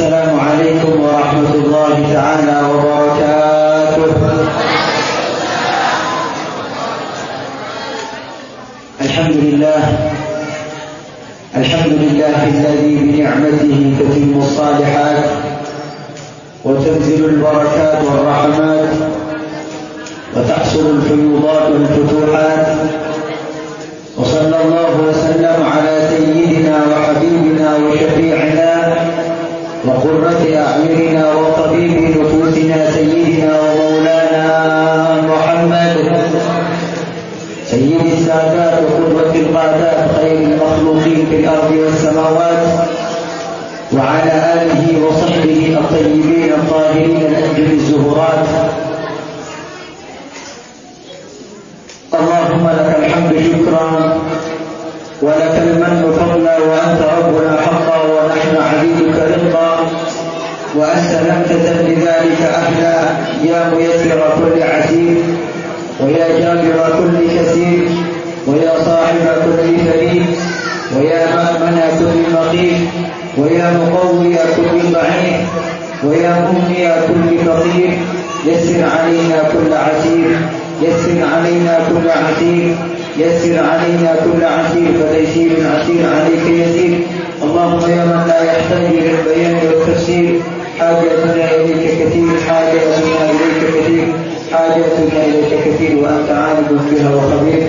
السلام عليكم ورحمة الله تعالى وبركاته. الحمد لله الذي بنعمته تتم الصالحات وتنزل البركات والرحمات وتحصل الفيوضات والفتوحات. وصلى الله وسلم على سيدنا وحبيبنا وشفيعنا وقرة أعيننا وطبيب نفوسنا سيدنا ومولانا محمد سيد السادات وقرة القادات خير المخلوقين في الأرض والسماوات، وعلى آله وصحبه الطيبين الطاهرين الأنجم الزهرات. اللهم لك الحمد شكرا ولك المن فضلا، وأنت ربنا حقا ونحن عبيدك رقا، وأسلمت لذلك أهلا. يا ميسر كل عسير، ويا جابر كل كثير، ويا صاحب كل فريد، ويا مأمن كل مقيم، ويا مقوي كل ضعيف، ويا مغني كل فقير. يسر علينا كل عسير، يسر علينا كل عسير، يسر علينا كل عسير، فتيسير عسير عليك يسير. اللهم يا من لا يحتاج الى البيان والتفسير، حاجتنا اليك كثير، حاجتنا اليك كثير، حاجتنا اليك كثير، وانت عالم بها وخبير.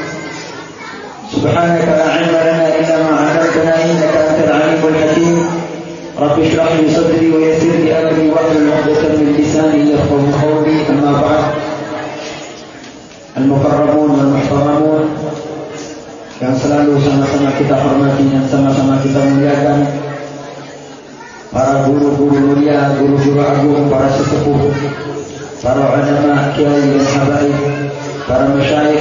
سبحانك لا علم لنا الا ما علمتنا، انك انت العليم الحكيم. رب اشرح لي صدري ويسر لي امري واحلل عقدة من لساني يفقهوا قولي. اما بعد، al-mukarramun wal muhtaramun yang selalu sama-sama kita hormati dan sama-sama kita muliakan, para guru-guru mulia, guru-guru agung, para sesepuh, para ulama, kiai dan habaib, para masyayikh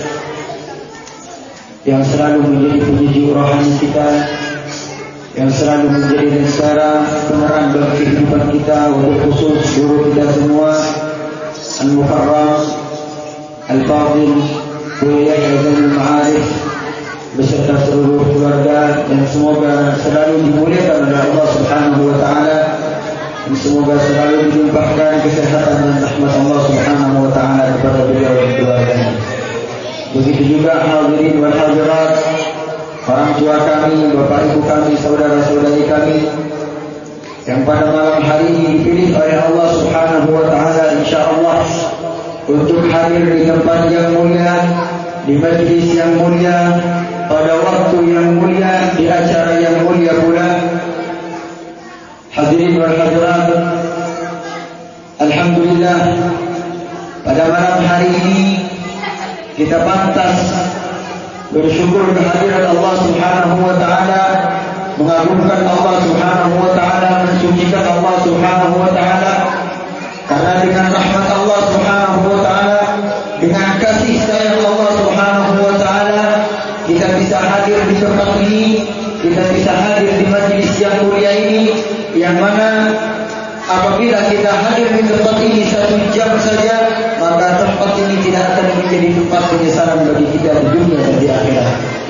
yang selalu menjadi penyejuk rohani kita, yang selalu menjadi negara penerang dalam kehidupan kita, wabil khusus guru kita semua, al-mukarram Al-Fadhil Buya Azamul Ma'arif beserta seluruh keluarga, dan semoga selalu dimuliakan oleh Allah Subhanahu wa taala, dan semoga selalu dilimpahkan kesehatan dan rahmat Allah Subhanahu wa taala kepada beliau dan keluarganya. Begitu juga hadirin wal hadirat, orang tua kami, bapak ibu kami, saudara-saudari kami yang pada malam hari ini dipilih oleh Allah Subhanahu wa taala insyaallah untuk hadir di tempat yang mulia, di majlis yang mulia, pada waktu yang mulia, di acara yang mulia pula. Hadirin wal hadirat, alhamdulillah, pada malam hari ini kita pantas bersyukur kehadiran Allah Subhanahu wa taala, mengagungkan Allah Subhanahu wa taala, mensucikan Allah Subhanahu wa taala. Karena dengan rahmat Allah Subhanahu wa taala, dengan kasih sayang Allah Subhanahu wa taala, kita bisa hadir di tempat ini, kita bisa hadir di majlis yang mulia ini, yang mana apabila kita hadir di tempat ini 1 jam saja, maka tempat ini tidak akan menjadi tempat penyesalan bagi kita di dunia dan di akhirat.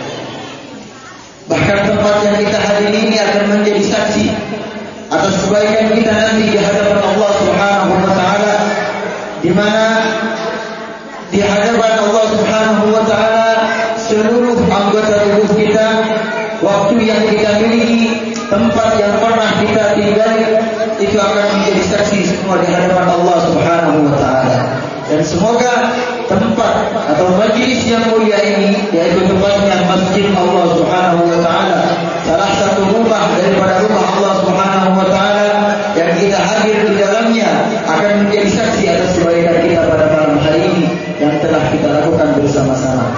Bahkan tempat yang kita hadiri ini akan menjadi saksi atas kebaikan kita nanti di hadapan Allah Subhanahu wa taala, di mana di hadapan Allah Subhanahu wa taala seluruh anggota tubuh kita, waktu yang kita miliki, tempat yang pernah kita tinggali, itu akan menjadi saksi semua di hadapan Allah Subhanahu wa taala. Dan semoga tempat atau majlis yang mulia ini, yaitu tempatnya Masjid Allah Subhanahu wa taala, salah satu rumah daripada rumah Allah Subhanahu wa taala yang kita hadir di dalamnya, akan menjadi saksi atas kebaikan kita pada malam hari ini yang telah kita lakukan bersama-sama.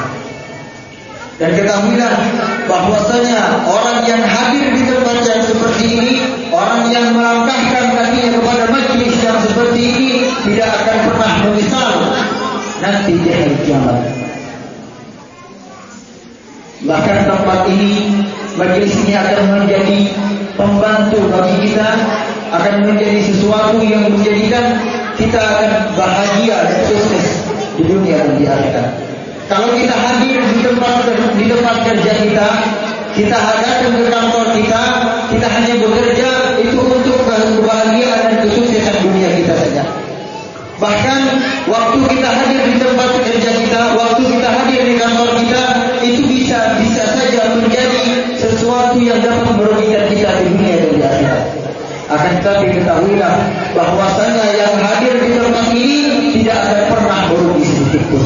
Dan ketahuilah bahwasanya orang yang hadir di tempat yang seperti ini, orang yang melangkahkan kakinya kepada majlis yang seperti ini, tidak akan pernah menyesal nanti di hari kiamat. Bahkan tempat ini, majlis ini akan menjadi pembantu bagi kita, akan menjadi sesuatu yang menjadikan kita akan bahagia dan sukses di dunia dan di akhirat. Kalau kita hadir di tempat kerja kita, kita datang ke kantor kita hanya bekerja itu untuk waktu kita hadir di tempat kerja kita, waktu kita hadir di kantor kita, itu bisa saja menjadi sesuatu yang dapat merugikan kita di dunia dan di akhirat. Akan tetapi ketahuilah bahwasanya yang hadir di tempat ini tidak akan pernah merugi sedikit pun.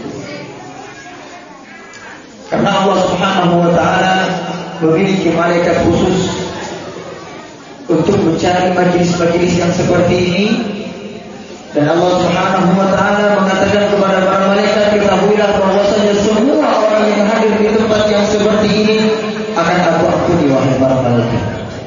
Karena Allah Subhanahu wa taala memiliki malaikat khusus untuk mencari majelis-majelis yang seperti ini. Dan Allah Subhanahu wa taala mengatakan kepada para malaikat, ketahuilah bahwasanya semua orang yang hadir di tempat yang seperti ini akan aku ampuni wahai para malaikat.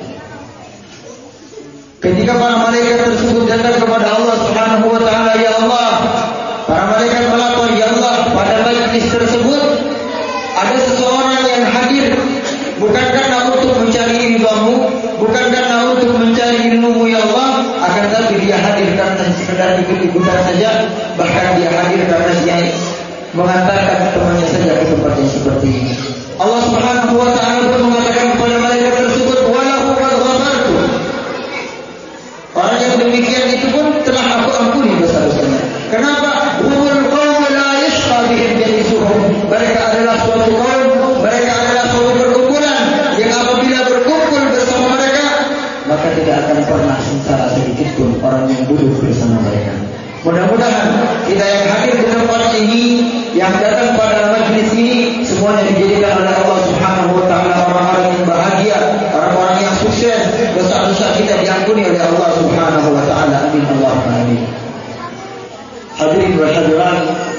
Ketika para malaikat tersebut datang kepada Allah Subhanahu wa taala, ya Allah, para malaikat melapor, ya Allah, pada majlis tersebut ada seseorang yang hadir bukan karena untuk mencari ridhamu, bukan karena untuk mencari ilmu ya Allah, akan tetapi dia hadir karena sekedar ikut-ikutan saja, bahkan dia hadir karena dia mengantarkan temannya saja ke tempat yang seperti ini. Allah Subhanahu wa taala pun mengatakan kepada malaikat tersebut, walahu qad ghafartu. Orang yang demikian itu pun telah aku ampuni dosa-dosanya. Kenapa? Humul qaum la yashqa bihim jalisuhum. Mereka adalah suatu kaum, mereka adalah suatu perkumpulan yang apabila berkumpul bersama mereka, maka tidak akan pernah sengsara sedikit pun orang yang duduk bersama mereka. Mudah-mudahan kita yang hadir di tempat ini, yang datang pada majlis ini, semuanya dijadikan oleh Allah Subhanahu wa taala orang-orang yang bahagia, orang-orang yang sukses, dosa-dosa kita diampuni oleh Allah Subhanahu wa taala. Amin Allahumma amin. Hadirin wa hadirat,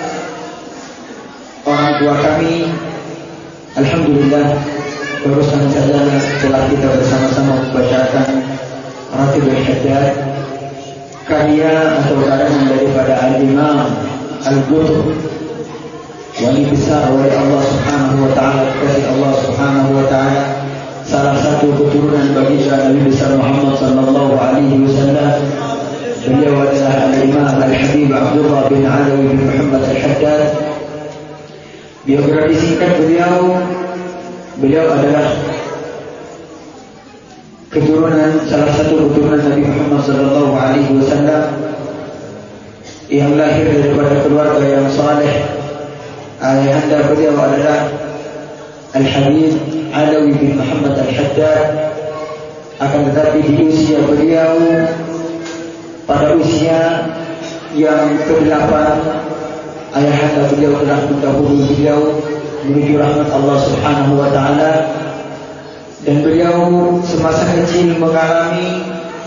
orang tua kami, alhamdulillah barusan saja setelah kita bersama-sama membacakan Ratibul Haddad, karya atau karangan daripada Al-Imam Al-Qutb, wali besar oleh Allah Subhanahu wa taala, kasih Allah Subhanahu wa taala, salah satu keturunan baginda Nabi besar Muhammad sallallahu alaihi wasallam. Beliau adalah Al-Imam Al-Habib Abdullah bin Alawi bin Muhammad Al-Haddad. Biografi singkat beliau adalah salah satu keturunan Nabi Muhammad sallallahu alaihi wasallam yang lahir daripada keluarga yang saleh. Ayahanda beliau adalah Al-Habib Alawi bin Muhammad Al-Haddad. Akan tetapi di usia beliau, pada usia yang ke-8, ayahanda beliau telah mendahului beliau menuju rahmat Allah Subhanahu wa taala. Dan beliau semasa kecil mengalami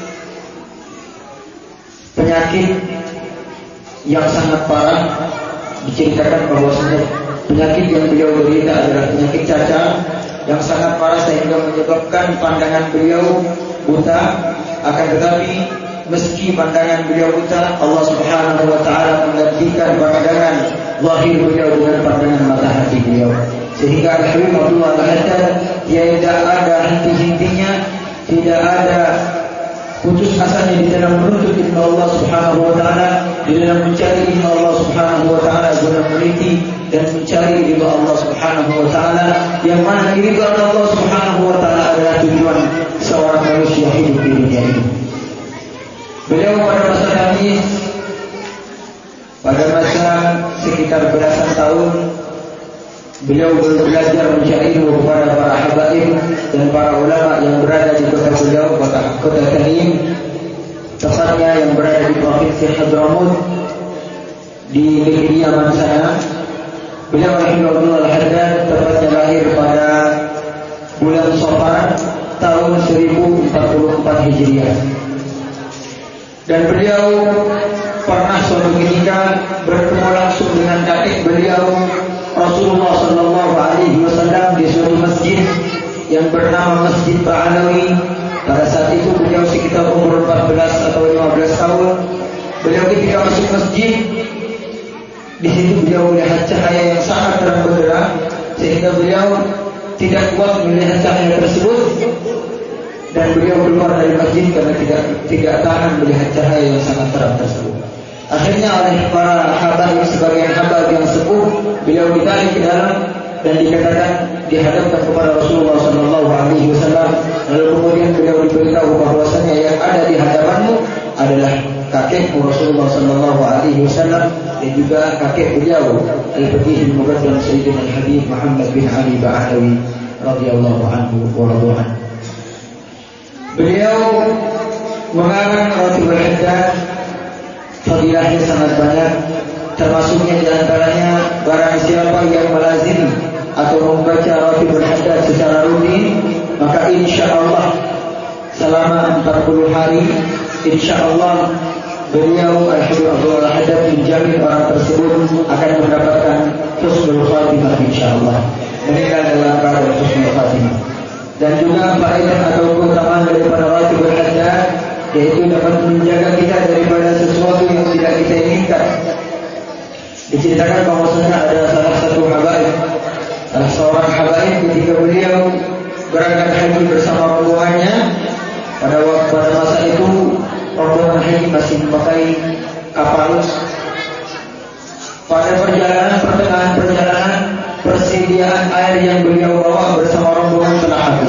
penyakit yang sangat parah. Diceritakan bahwasanya penyakit yang beliau derita adalah penyakit cacar yang sangat parah sehingga menyebabkan pandangan beliau buta. Akan tetapi meski pandangan beliau buta, Allah Subhanahu wa taala menggantikan pandangan zahir beliau dengan pandangan mata hati beliau, sehingga Al-Habib Abdullah Al-Haddad tidak ada henti-hentinya, tidak ada putus asanya di dalam menuntut ilmu Allah Subhanahu wa taala, di dalam mencari ilmu Allah Subhanahu wa taala, guna meneliti dan mencari ilmu Allah Subhanahu wa taala, yang mana ridha Allah Subhanahu wa taala adalah tujuan seorang manusia hidup di dunia ini. Beliau pada masa khamis, pada masa sekitar belasan tahun, beliau belajar mencari ilmu kepada para habaib dan para ulama yang berada di kota beliau, kota Tanim, tepatnya yang berada di provinsi Hadramut, di negeri Yaman sana. Beliau rahimahullah Al-Haddad tepatnya lahir pada bulan Safar tahun 1044 Hijriah. Dan beliau pernah suatu ketika bertemu langsung dengan kakek beliau Rasulullah sallallahu alaihi wasallam di suatu masjid yang bernama Masjid Ba'alawi. Pada saat itu beliau sekitar umur 14 atau 15 tahun. Beliau ketika masuk masjid, di situ beliau melihat cahaya yang sangat terang benderang, sehingga beliau tidak kuat melihat cahaya tersebut, dan beliau keluar dari masjid karena tidak tahan melihat cahaya yang sangat terang tersebut. Akhirnya oleh para habaib, sebagian habaib yang sepuh, beliau ditarik ke dalam dan dikatakan, dihadapkan kepada Rasulullah sallallahu alaihi wasallam. Lalu kemudian beliau diberitahu bahwasanya yang ada di hadapanmu adalah kakek kakek Rasulullah sallallahu alaihi wasallam dan juga kakek beliau Al-Faqih Al-Muqaddam Sayyidina Al-Habib Muhammad bin Ali Ba'alawi radhiyallahu anhu wa radhiyan. Beliau mengarang Ratibul Haddad, fadilahnya sangat banyak, termasuknya diantaranya barang siapa yang melazimi atau membaca Ratibul Haddad secara rutin, maka insyaAllah selama 40 hari insyaAllah beliau Al-Habib Abdul Haddad menjamin orang tersebut akan mendapatkan husnul khatimah insyaAllah, meninggal dalam keadaan husnul khatimah. Dan juga faedah atau keutamaan daripada Ratibul Haddad, yaitu dapat menjaga kita daripada sesuatu yang tidak kita inginkan. Diceritakan bahwasanya ada salah satu habaib, salah seorang habaib ketika beliau berangkat haji bersama rombongannya, pada masa itu rombongan haji masih memakai kapal. Pada pertengahan perjalanan, persediaan air yang beliau bawa bersama rombongan telah habis.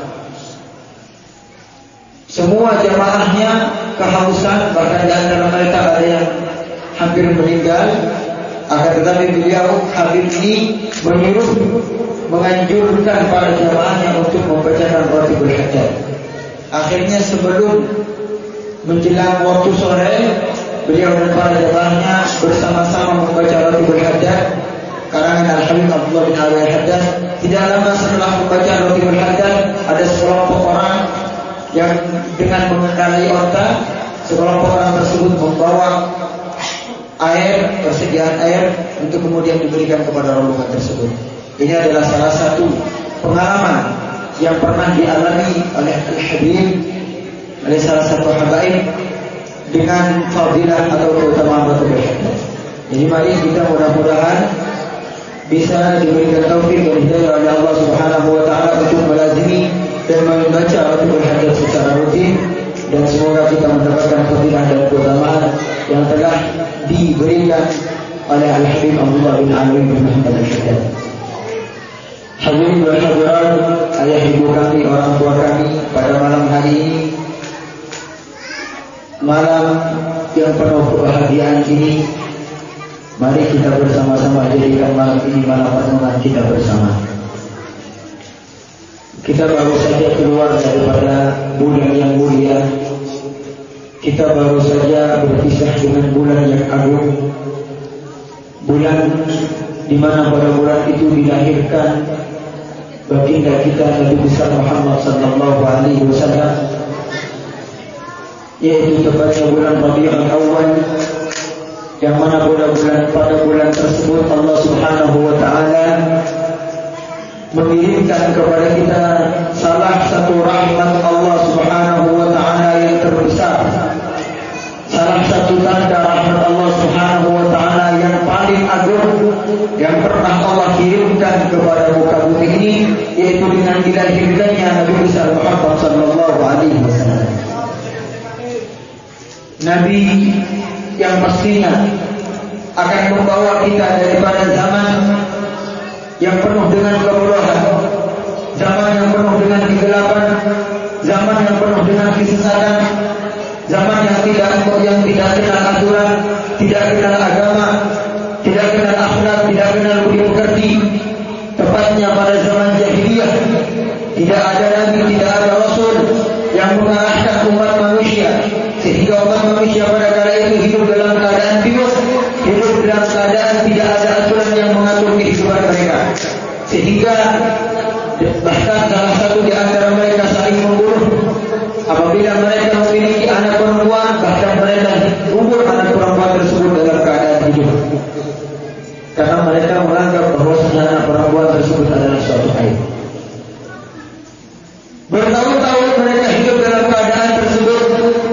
Semua jamaahnya kehausan, bahkan di antara mereka ada yang hampir meninggal. Akan tetapi beliau Habib ini menganjurkan para jamaahnya untuk membacakan Ratibul Haddad. Akhirnya sebelum menjelang waktu sore, beliau dan para jamaahnya bersama-sama membaca Ratibul Haddad karangan Al-Habib Abdullah bin Ali Al-Haddad. Tidak lama setelah membaca Ratibul Haddad, ada sekelompok orang yang dengan mengendarai onta, sekelompok orang tersebut membawa air, persediaan air untuk kemudian diberikan kepada rombongan tersebut. Ini adalah salah satu pengalaman yang pernah dialami oleh Al-Habib, oleh salah satu habaib dengan fadilah atau keutamaan Ratibul Haddad. Jadi mari kita mudah-mudahan bisa diberikan taufik dan hidayah oleh Allah Subhanahu wa taala untuk melazimi dan membaca Ratibul Haddad secara rutin, dan semoga kita mendapatkan fadilah dan keutamaan yang telah diberikan oleh Al-Habib Abdullah bin Ali bin Muhammad Al-Haddad. Hadirin wa hadirat, ayah ibu kami, orang tua kami, pada malam hari ini, malam yang penuh kebahagiaan ini, mari kita bersama-sama jadikan malam ini malam pertemuan kita bersama. Kita baru saja keluar daripada bulan yang mulia. Kita baru saja berpisah dengan bulan yang agung, bulan di mana pada bulan itu dilahirkan baginda kita Nabi besar Muhammad sallallahu alaihi wasallam, yaitu tepatnya bulan Rabiul Awal, yang mana pada bulan tersebut Allah Subhanahu wa taala mengirimkan kepada kita salah satu rahmat Allah Subhanahu wa taala yang terbesar, salah satu tanda rahmat Allah Subhanahu wa taala yang paling agung yang pernah Allah kirimkan kepada muka bumi ini, yaitu dengan dilahirkannya Nabi besar Muhammad sallallahu alaihi wasallam. Nabi yang pastinya akan membawa kita daripada zaman yang penuh dengan kebodohan, zaman yang penuh dengan kegelapan, zaman yang penuh dengan kesesatan, zaman yang tidak kenal aturan, tidak kenal agama, tidak kenal akhlak, tidak kenal budi pekerti. Tepatnya pada zaman jahiliyah, tidak ada nabi, tidak ada rasul yang mengarahkan umat manusia, sehingga umat manusia pada kala itu hidup dalam keadaan bingung, hidup dalam keadaan tidak ada aturan yang mengatur kehidupan mereka, sehingga bahkan salah satu di antara mereka saling membunuh. Apabila mereka memiliki anak perempuan, bahkan mereka gugur anak perempuan tersebut dalam keadaan hidup, karena mereka menganggap bahwa anak perempuan tersebut adalah suatu aib. Bertahun-tahun mereka hidup dalam keadaan tersebut.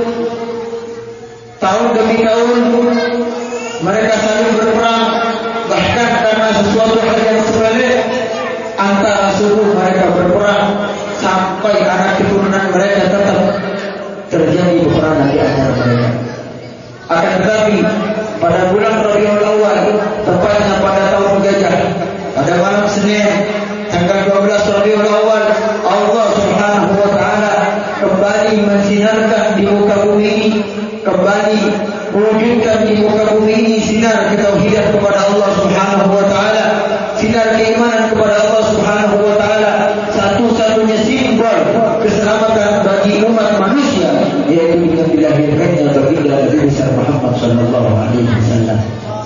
Tahun demi tahun mereka saling berperang, bahkan karena sesuatu hal yang sepele antara suku mereka berperang, sampai anak keturunan mereka tetap terjadi peperangan di antara mereka. Akan tetapi pada bulan Rabiul Awal, tepatnya pada tahun gajah, pada malam Senin tanggal 12 Rabiul Awal, Allah Subhanahu wa taala kembali mensinarkan di muka bumi ini, kembali mewujudkan di muka bumi ini sinar ketauhidan kepada Allah Subhanahu wa taala, sinar keimanan kepada Allah Subhanahu wa taala, satu-satunya simbol keselamatan bagi umat manusia yaitu dengan dilahirkannya baginda Nabi besar Muhammad sallallahu alaihi wasallam.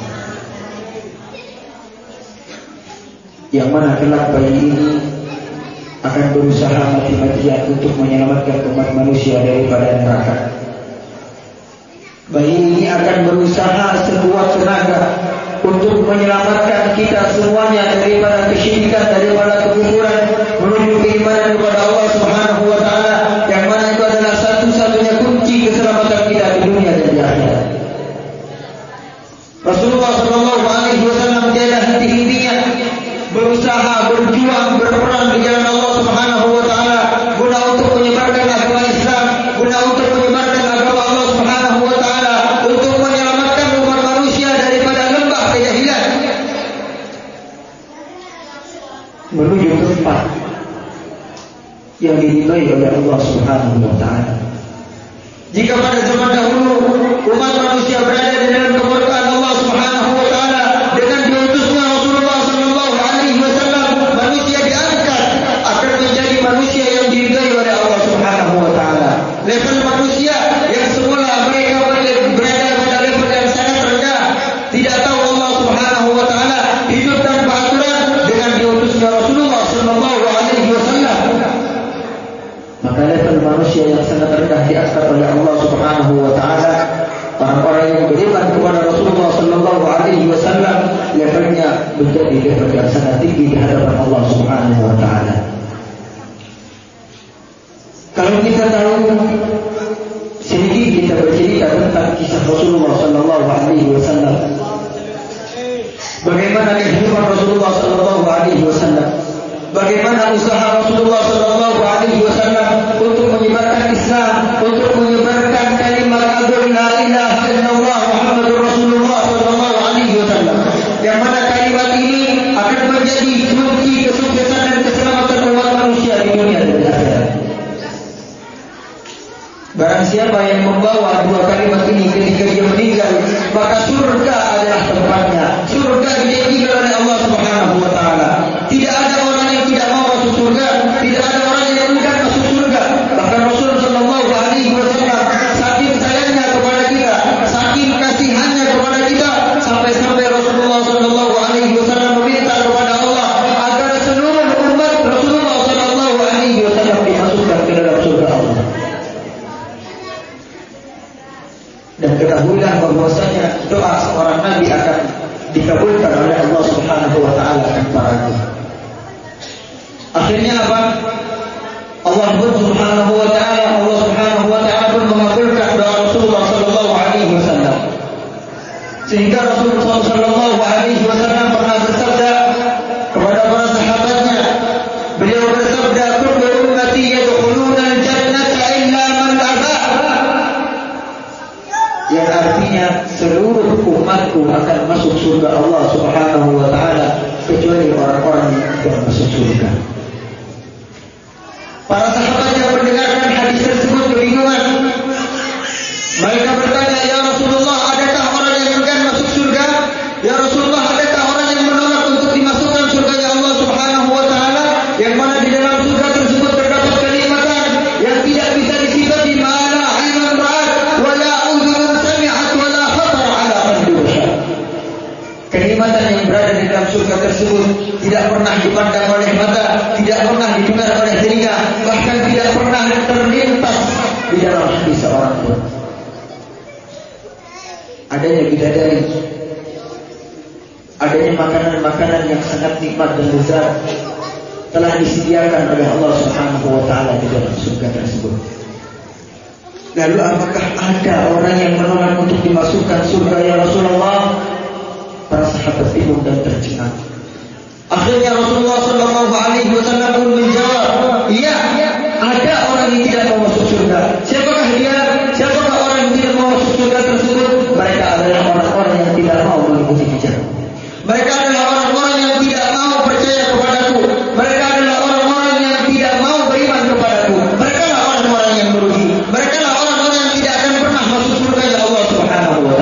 Yang mana kelak bayi ini akan berusaha mati-matian untuk menyelamatkan umat manusia daripada neraka. Bayi ini akan berusaha sekuat tenaga untuk menyelamatkan kita semuanya daripada kesyirikan, daripada kekufuran, menuju keimanan kepada Allah Subhanahu wa taala, yang mana itu adalah satu-satunya kunci keselamatan kita di dunia dan di akhirat. Rasulullah sallallahu alaihi wasallam tiada henti-hentinya berusaha, berjuang, berperang di jalan Allah Subhanahu wa taala guna untuk menyebarkan agama Islam, guna untuk menyebarkan agama Allah Subhanahu wa taala, untuk menyelamatkan umat manusia daripada lembah kejahilan menuju tempat yang diridhai oleh Allah Subhanahu wa taala. Jika pada zaman dahulu umat manusia berada di dalam kemurkaan Allah Subhanahu wa taala dengan diutusnya Rasulullah sallallahu alaihi wasallam, manusia diangkat akan menjadi manusia yang diridhai oleh Allah Subhanahu wa taala. Level manusia yang semula mereka berada pada level yang sangat rendah, tidak tahu Allah Subhanahu wa taala, hidup tanpa aturan, dengan diutusnya Rasulullah sallallahu alaihi wasallam, maka level manusia yang sangat rendah diangkat oleh Allah Subhanahu wa taala. Orang-orang yang beriman kepada Rasulullah sallallahu alaihi wasallam levelnya menjadi level yang sangat tinggi di hadapan Allah Subhanahu wa taala. Kalau kita tahu sedikit kita bercerita tentang kisah Rasulullah sallallahu alaihi wasallam, bagaimana kehidupan Rasulullah sallallahu alaihi wasallam, bagaimana usaha Rasulullah sallallahu alaihi wasallam untuk menyebarkan Islam, untuk menyebarkan kalimat agung la ilaha illallah Muhammadur Rasulullah sallallahu alaihi wasallam, yang mana kalimat ini akan menjadi kunci kesuksesan dan keselamatan umat manusia di dunia dan di akhirat. Barang siapa yang membawa dua kalimat ini ketika dia meninggal, maka surga adalah tempatnya. Surga dijanjikan oleh Allah Subhanahu wa taala. Tidak ada orang yang tidak mau masuk surga, tidak ada orang yang enggan masuk surga. Bahkan Rasul sallallahu alaihi wasallam saking sayangnya kepada kita, saking kasihannya kepada kita, sampai-sampai Rasulullah sallallahu alaihi wasallam meminta kepada Allah agar seluruh umat Rasulullah sallallahu alaihi wasallam dimasukkan ke dalam surga Allah. Dan ketahuilah bahwasanya doa seorang nabi akan dikabulkan oleh Allah Subhanahu wa taala tanpa ragu. Akhirnya apa? Allah Subhanahu wa taala pun mengabulkan doa Rasulullah sallallahu alaihi wasallam. Sehingga Rasulullah sallallahu alaihi wasallam pernah bersabda kepada para sahabatnya, beliau bersabda, "Kullu ummati yadkhuluna al-jannata illa man aba." Yang artinya seluruh umatku akan masuk surga Allah Subhanahu wa taala kecuali orang-orang yang tidak masuk surga. Para sahabat yang mendengarkan hadis tersebut kebingungan. Mereka bertanya, "Ya Rasulullah, adakah orang yang enggan masuk surga? Ya Rasulullah, adakah orang yang menolak untuk dimasukkan surganya Allah Subhanahu wa taala, yang mana di dalam surga tersebut terdapat kenikmatan yang tidak bisa disifati, mala ainun ra'at wala udhun sami'at wala khatar ala qalbi bashar." Kenikmatan yang berada di dalam surga tersebut tidak pernah dipandang oleh mata, tidak pernah didengar oleh telinga, bahkan tidak pernah terlintas di dalam hati seorang pun. Adanya bidadari, adanya makanan-makanan yang sangat nikmat dan lezat telah disediakan oleh Allah Subhanahu wa taala di dalam surga tersebut. Lalu apakah ada orang yang menolak untuk dimasukkan surga ya Rasulullah? Para sahabat bingung dan tercengang. Akhirnya Rasulullah sallallahu alaihi wasallam pun menjawab, "Iya, ada orang yang tidak mau masuk surga. Siapakah dia? Siapakah orang yang tidak mau masuk surga tersebut? Mereka adalah orang-orang yang tidak mau mengikuti bicara. Mereka adalah orang-orang yang tidak mau percaya kepadaku. Mereka adalah orang-orang yang tidak mau beriman kepadaku. Mereka adalah orang-orang yang merugi. Mereka adalah orang-orang yang tidak akan pernah masuk surga ya Allah Subhanahu wa taala."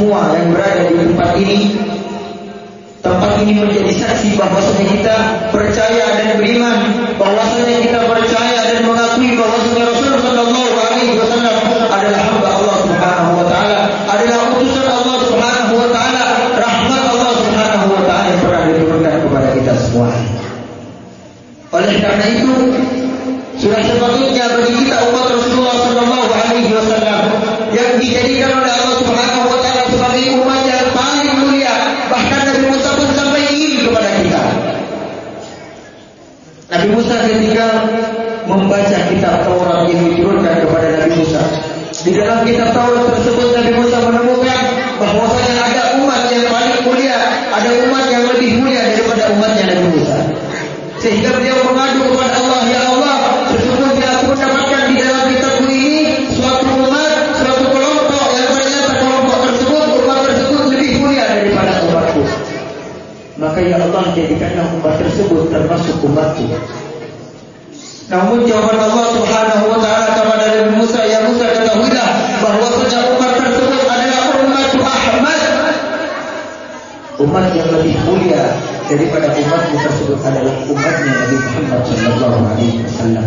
semua yang berada di tempat ini. Tempat ini menjadi saksi bahwasanya kita percaya dan beriman, bahwasanya kita percaya dan mengakui bahwasanya Rasul sallallahu alaihi wasallam adalah hamba Allah Subhanahu wa taala, adalah utusan Allah Subhanahu wa taala, rahmat Allah Subhanahu wa taala yang pernah diturunkan kepada kita semua. Oleh karena itu, sudah sepatutnya bagi kita umat Rasulullah sallallahu alaihi wasallam yang dijadikan oleh Allah Subhanahu wa taala sebagai umat yang paling mulia, bahkan Nabi Musa pun sampai ingin kepada kita. Nabi Musa ketika membaca kitab Taurat yang diturunkan kepada Nabi Musa, di dalam kitab Taurat tersebut Nabi Musa menemukan bahwasanya ada umat yang paling mulia, ada umat yang lebih mulia daripada umatnya Nabi Musa. Sehingga beliau mengadu kepada Allah, ya Allah, sesungguhnya aku mendapatkan di dalam kitabku ini suatu umat, suatu kelompok yang ternyata kelompok tersebut, umat tersebut lebih mulia daripada umatku. Maka ya Allah, jadikanlah umat tersebut termasuk umatku. Namun jawaban Allah Subhanahu wa taala kepada Nabi Musa, ya Musa, ketahuilah bahwasanya umat tersebut adalah umat Ahmad. Umat yang lebih mulia daripada umatmu tersebut adalah umatnya Nabi Muhammad sallallahu alaihi wasallam.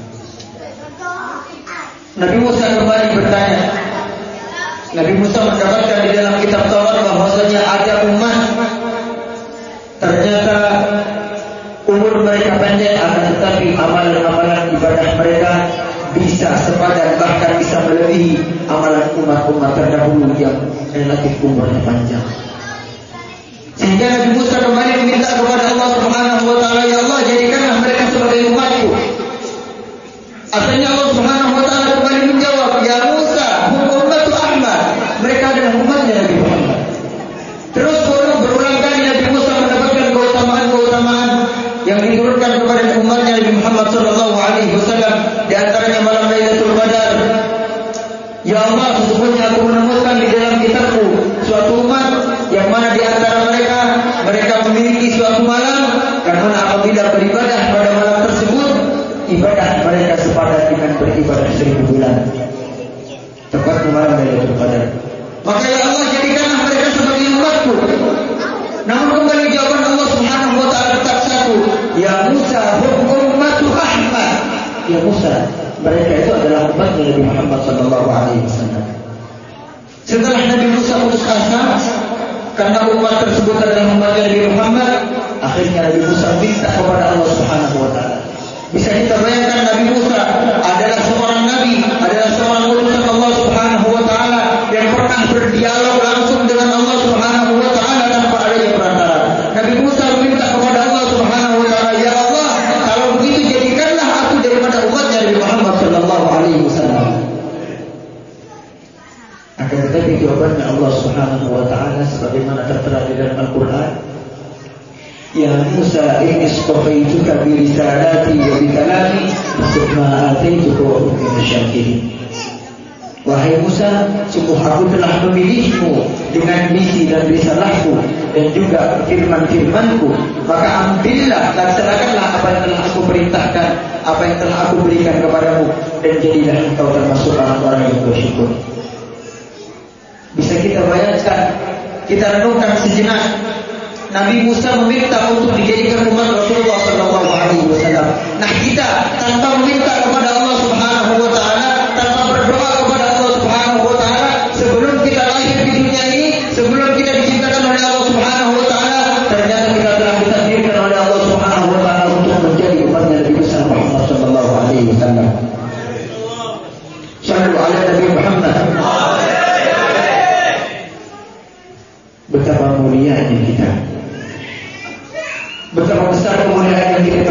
Nabi Musa kembali bertanya. Nabi Musa mendapatkan di dalam kitab Taurat bahwasanya ada umat ternyata umur mereka pendek, akan tetapi amalan-amalan ibadah mereka bisa sepadan, bahkan bisa melebihi amalan umat-umat terdahulu yang relatif umurnya panjang. Sehingga Nabi Musa kembali meminta kepada Allah Subhanahu wa taala, ya Allah, jadikanlah mereka sebagai umatku. Akhirnya Allah Subhanahu wa taala kembali menjawab, ya Musa, hum ummatu Ahmad. Mereka adalah umatnya Nabi Muhammad. Terus berulang kali Nabi Musa mendapatkan keutamaan-keutamaan yang diturunkan kepada umatnya Nabi Muhammad sallallahu alaihi wasallam, di antaranya malam Lailatul Qadar. Ya Allah, sesungguhnya aku menemukan di dalam kitabku suatu umat yang mana di antara mereka memiliki suatu malam, karena apabila beribadah pada malam tersebut, ibadah mereka sepadan dengan beribadah 1000 bulan. Tepat malam Lailatul Qadar. Maka ya Allah, jadikanlah mereka sebagai umatku. Namun kembali jawaban Allah Subhanahu wa taala tetap satu, ya Musa, hum ummatu Ahmad. Ya Musa, mereka itu adalah umatnya Nabi Muhammad sallallahu alaihi wasallam. Setelah Nabi Musa putus asa karena umat tersebut adalah umat Nabi Muhammad, akhirnya Nabi Musa minta kepada Allah Subhanahu wa taala. Bisa kita bayangkan Nabi Musa adalah seorang nabi, adalah seorang utusan Allah Subhanahu wa taala yang pernah berdialog langsung dengan Allah Subhanahu wa taala tanpa adanya perantara. Nabi Musa meminta kepada Allah Subhanahu wa taala, ya Allah, kalau begitu jadikanlah aku daripada umatnya Nabi Muhammad sallallahu alaihi wasallam. Akan tetapi jawabannya Allah Subhanahu wa taala sebagaimana tertera di dalam Al-Qur'an, ya Musa, inni istafaituka bi risalati wa bi kalami ma ataituka wa kuntu minasy-syakirin. Wahai Musa, sungguh aku telah memilihmu dengan misi dan risalahku dan juga firman-firmanku, maka ambillah, laksanakanlah apa yang telah aku perintahkan, apa yang telah aku berikan kepadamu, dan jadilah engkau termasuk orang-orang yang bersyukur. Bisa kita bayangkan, kita renungkan sejenak. Nabi Musa meminta untuk dijadikan umat Rasulullah sallallahu alaihi wasallam. Nah, kita tanpa meminta kepada Allah Subhanahu wa taala, tanpa berdoa kepada Allah Subhanahu wa taala, sebelum kita lahir di dunia ini, sebelum kita diciptakan oleh Allah Subhanahu wa taala, ternyata kita telah ditakdirkan oleh Allah Subhanahu wa taala untuk menjadi umatnya Nabi Muhammad sallallahu alaihi wasallam. Shallallahu ala Nabi Muhammad. Betapa mulianya kita, betapa besar kemuliaan yang kita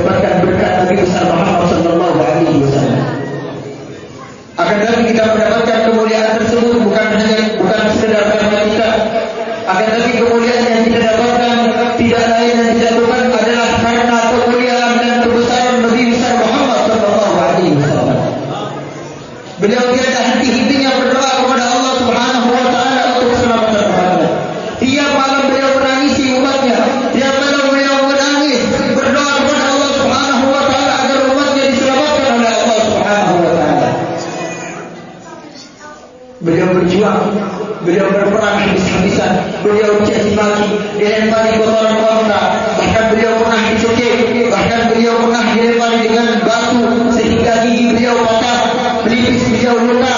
beliau dicaci maki, dilempari kotoran unta, bahkan beliau pernah dicekik, bahkan beliau pernah dilempari dengan batu sehingga gigi beliau patah, pelipis beliau luka.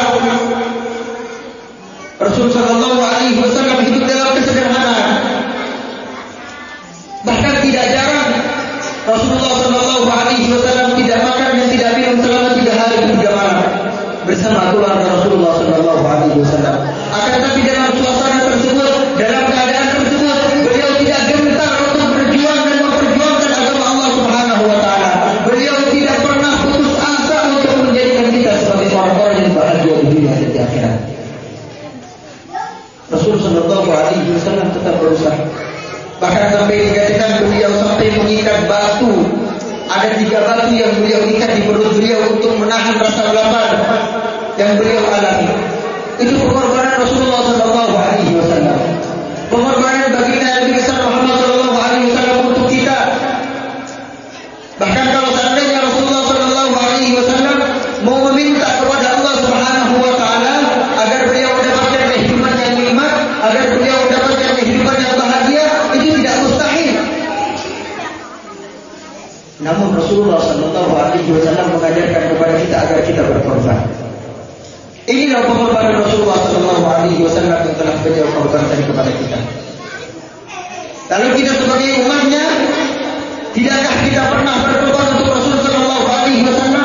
Rasul sallallahu alaihi wasallam hidup dalam kesederhanaan. Bahkan tidak jarang Rasulullah sallallahu alaihi wasallam tidak makan dan tidak minum selama 3 hari dan 3 malam bersama keluarga Rasulullah sallallahu alaihi wasallam. Akan tetapi dalam suasana tersebut, dalam keadaan tersebut, beliau tidak gentar untuk berjuang dan memperjuangkan agama Allah Subhanahu wa taala. Beliau tidak pernah putus asa untuk menjadikan kita sebagai orang-orang yang bahagia di dunia dan di akhirat. Rasul sallallahu alaihi wasallam tetap berusaha. Bahkan sampai dikatakan beliau sampai mengikat batu. Ada 3 batu yang beliau ikat di perut beliau untuk menahan rasa lapar yang beliau alami. Itu pengorbanan Rasulullah sallallahu alaihi wasallam. Pengorbanan baginda Nabi besar Muhammad sallallahu alaihi wasallam untuk kita. Bahkan kalau seandainya Rasulullah sallallahu alaihi wasallam mau meminta kepada Allah Subhanahu wa taala agar beliau mendapatkan kehidupan yang nikmat, agar beliau mendapatkan kehidupan yang bahagia, itu tidak mustahil. Namun Rasulullah sallallahu alaihi wasallam mengajarkan kepada kita agar kita berkorban. Inilah pengorbanan Rasulullah sallallahu alaihi wasallam yang telah beliau korbankan kepada kita. Lalu kita sebagai umatnya, tidakkah kita pernah berkorban untuk Rasul sallallahu alaihi wasallam?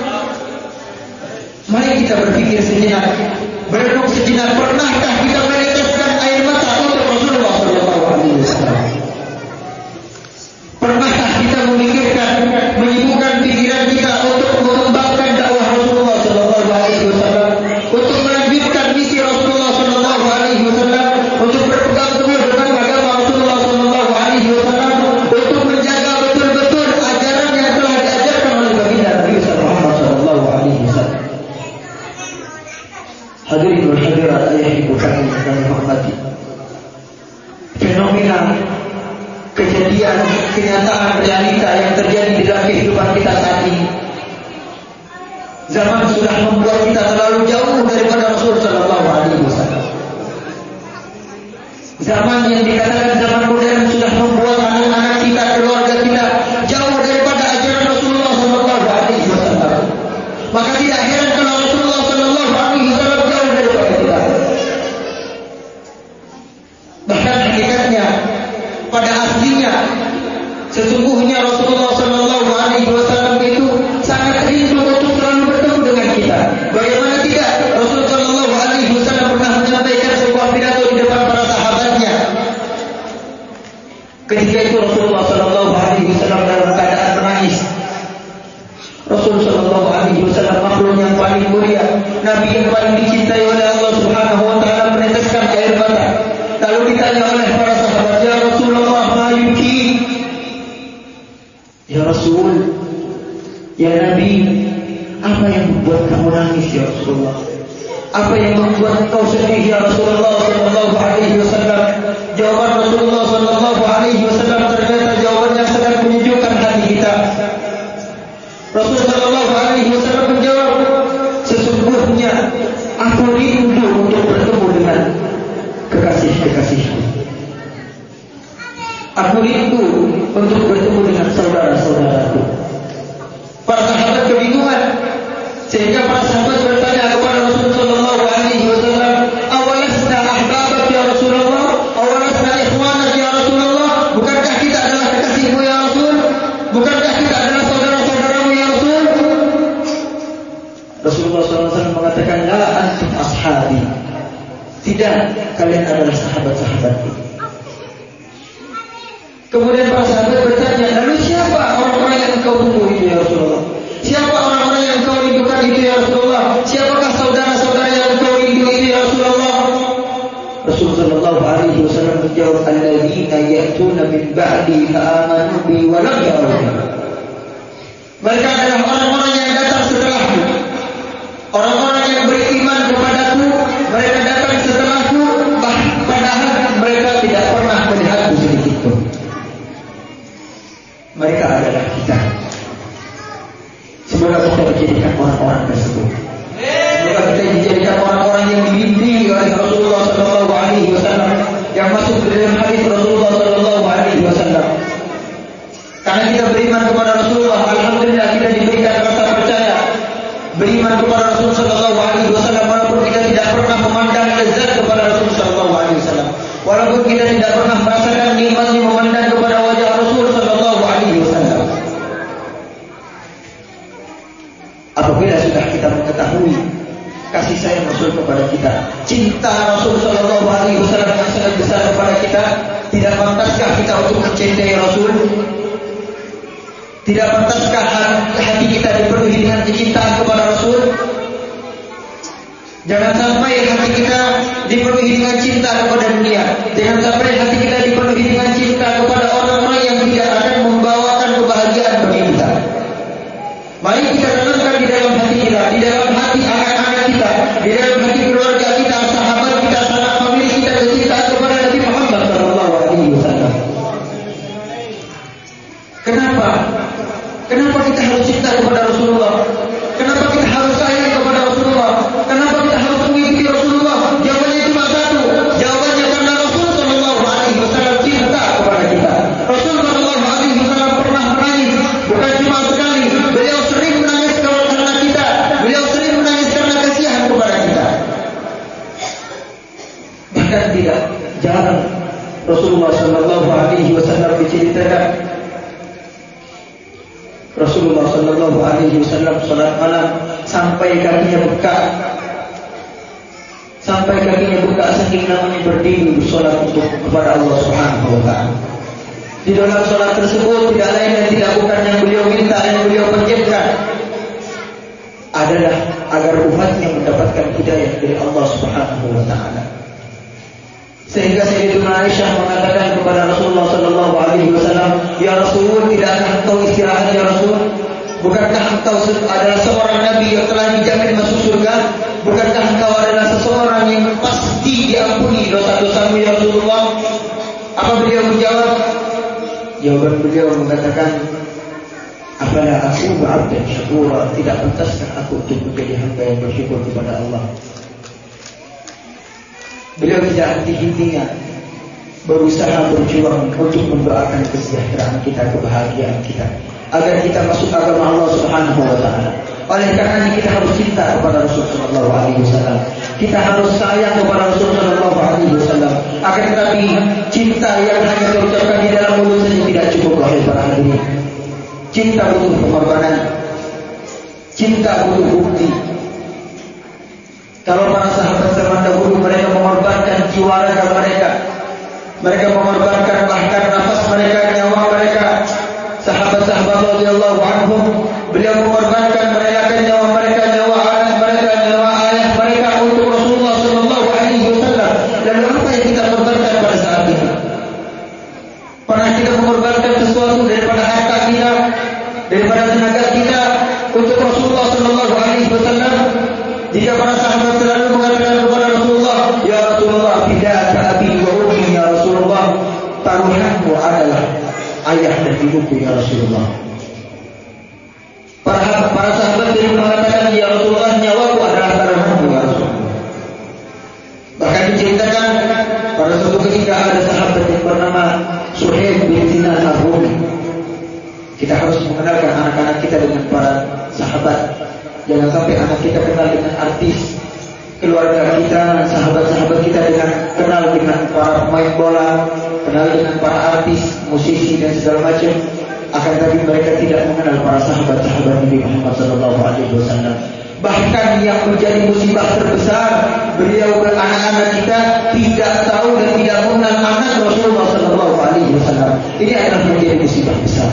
Mari kita berpikir sejenak, berenung sejenak, pernahkah kita meneteskan air mata untuk Rasulullah sallallahu alaihi wasallam? Pernahkah kita memikirkan, menyibukkan pikiran kita untuk mengembangkan dakwah Rasulullah sallallahu alaihi wasallam, untuk melanjutkan misi Rasulullah sallallahu alaihi wasallam, untuk berpegang teguh dengan agama Rasulullah sallallahu alaihi wasallam, untuk menjaga betul-betul ajaran yang telah diajarkan oleh baginda Nabi Muhammad sallallahu alaihi wasallam. Hadirin wal hadirat ayah ibu kami yang hormati. Fenomena kejadian, kenyataan, realita yang terjadi di dalam kehidupan kita saat ini. Zaman sudah membuat kita terlalu jauh daripada Rasul sallallahu alaihi wasallam. Zaman yang dikatakan zaman modern sudah membuat anak-anak kita, keluarga kita jauh daripada ajaran Rasulullah sallallahu alaihi wasallam. Maka tidak heran kalau Rasulullah sallallahu alaihi wasallam jauh daripada kita. Bahkan hakikatnya, pada aslinya, sesungguhnya Rasulullah sallallahu alaihi wasallam itu sangat rindu untuk selalu bertemu dengan kita. Bagaimana tidak? Rasul sallallahu alaihi wasallam pernah menyampaikan sebuah pidato di depan para sahabatnya. Ketika itu Rasulullah sallallahu alaihi wasallam dalam keadaan menangis. Rasul sallallahu alaihi wasallam makhluk yang paling mulia, nabi yang paling dicintai oleh Allah Subhanahu wa taala, meneteskan air mata. Lalu ditanya oleh para sahabat, "Ya Rasulullah, ma yuki?" Ya Rasul, ya Nabi, apa yang membuat kamu nangis ya Rasulullah? Apa yang membuat kau sedih ya Rasulullah sallallahu alaihi wasallam? Jawaban Rasulullah sallallahu alaihi wasallam ternyata jawaban yang sangat menyejukkan hati kita. Rasul sallallahu alaihi wasallam menjawab, "Sesungguhnya aku rindu untuk bertemu dengan kekasih-kekasihku. Aku rindu untuk bertemu dengan saudara-saudaraku." Para sahabat kebingungan, sehingga para sahabat bertanya kepada Rasul sallallahu alaihi wasallam, "Awalasna ahbabak ya Rasulullah? Awalasna ikhwanak ya Rasulullah? Bukankah kita adalah kekasihmu ya Rasul? Bukankah kita adalah saudara-saudaramu ya Rasul?" Rasulullah SAW mengatakan, "La antum ashabi." Tidak, kalian adalah sahabat-sahabatku. Kemudian para sahabat bertanya, "Lalu siapa orang-orang yang engkau tunggu itu ya Rasulullah? Siapa orang-orang yang engkau rindukan itu ya Rasulullah? Siapakah saudara-saudara yang engkau rindu itu ya Rasulullah?" Rasulullah sallallahu alaihi wasallam menjawab, "Alladzina ya'tuna min ba'di fa'amanu bi wa lam ya'lamu." Mereka adalah orang-orang yang datang setelahku. Orang-orang yang beriman kepadaku, mereka datang setelahku, padahal mereka tidak pernah melihatku sedikit pun. Mereka adalah kita. Semoga kita dijadikan orang-orang tersebut. Semoga kita dijadikan orang-orang yang dibimbing oleh Rasulullah sallallahu alaihi wasallam, yang masuk beriman kepada Rasulullah, alhamdulillah kita diberikan rasa percaya. Beriman kepada Rasul sallallahu alaihi wasallam walaupun kita tidak pernah memandang lezat kepada Rasul sallallahu alaihi wasallam. Walaupun kita tidak pernah merasakan nikmatnya memandang kepada wajah Rasul sallallahu alaihi wasallam. Apabila sudah kita mengetahui kasih sayang Rasul kepada kita, cinta Rasul sallallahu alaihi wasallam yang sangat besar kepada kita, tidak pantaskah kita untuk mencintai Rasul? Tidak pantaskah hati kita dipenuhi dengan kecintaan kepada Rasul? Jangan sampai hati kita dipenuhi dengan cinta kepada dunia. Jangan sampai hati kita dipenuhi dengan cinta kepada orang-orang yang tidak akan membawakan kebahagiaan bagi kita. Mari kita tanamkan di dalam hati kita, di dalam hati anak-anak kita, di dalam hati keluarga kita, sahabat kita, sanak famili kita, kecintaan kepada Nabi Muhammad sallallahu alaihi wasallam. Kenapa? Kenapa kita harus cinta kepada Rasulullah? Kenapa kita harus sayang kepada Rasulullah? Kenapa kita harus mengikuti Rasulullah? Jawabannya cuma satu. Jawabannya karena Rasul sallallahu alaihi wasallam cinta kepada kita. Rasul sallallahu alaihi wasallam pernah menangis, bukan cuma sekali. Beliau sering menangis karena kita. Beliau sering menangis karena kasihan kepada kita. Bahkan tidak jarang Rasulullah sallallahu alaihi wasallam diceritakan Rasulullah sallallahu alaihi wasallam salat malam sampai kakinya bengkak. Sampai kakinya bengkak saking namanya berdiri bersolat untuk kepada Allah Subhanahu wa taala. Di dalam salat tersebut tidak lain dan tidak bukan yang beliau minta, yang beliau panjatkan adalah agar umatnya mendapatkan hidayah dari Allah Subhanahu wa taala. Sehingga Sayyidatuna Aisyah mengatakan kepada Rasulullah sallallahu alaihi wasallam, "Ya Rasul, tidakkah engkau istirahat ya Rasul? Bukankah engkau adalah seorang nabi yang telah dijamin masuk surga? Bukankah engkau adalah seseorang yang pasti diampuni dosa-dosamu ya Rasulullah?" Apa beliau menjawab? Jawaban beliau mengatakan, "Afala aku 'abdan syakura, tidak pantaskah aku untuk menjadi hamba yang bersyukur kepada Allah?" Beliau tidak henti-hentinya berusaha berjuang untuk mendoakan kesejahteraan kita, kebahagiaan kita, agar kita masuk agama Allah Subhanahu wa taala. Oleh karena kita harus cinta kepada Rasul sallallahu alaihi wasallam. Kita harus sayang kepada Rasul sallallahu alaihi wasallam. Akan tetapi cinta yang hanya terucapkan di dalam mulut saja tidak cukup, wahai para hadirin. Cinta butuh pengorbanan. Cinta butuh bukti. Kalau para sahabat zaman dahulu mereka mengorbankan jiwa raga mereka, mereka mengorbankan bahkan nafas mereka, nyawa mereka. Sahabat-sahabat radhiyallahu anhum, beliau mengorbankan, merelakan nyawa mereka, nyawa anak mereka, nyawa ayah mereka untuk Rasulullah sallallahu alaihi wasallam. Lalu apa yang kita korbankan pada saat itu? Pernah kita mengorbankan sesuatu daripada harta kita, daripada tenaga kita untuk Rasulullah sallallahu alaihi wasallam? Jika para sahabat selalu mengatakan kepada Rasulullah, "Ya Rasulullah, fidaka abi wa ummi ya Rasulullah, taruhanmu adalah ayah dan ibuku ya Rasulullah." Para sahabat selalu mengatakan, "Ya Rasulullah, nyawaku adalah taruhanmu ya Rasulullah." Bahkan diceritakan pada suatu ketika ada sahabat yang bernama Suhaib bin Sinan Ar-Rumi. Kita harus mengenalkan anak-anak kita dengan para sahabat. Jangan sampai anak kita kenal dengan artis, keluarga kita, sahabat-sahabat kita kenal dengan para pemain bola, kenal dengan para artis, musisi dan segala macam. Akan tetapi mereka tidak mengenal para sahabat-sahabat Nabi Muhammad sallallahu alaihi wasallam. Bahkan yang menjadi musibah terbesar, beliau dan anak-anak kita tidak tahu dan tidak mengenal anak Rasulullah sallallahu alaihi wasallam. Ini adalah menjadi musibah besar.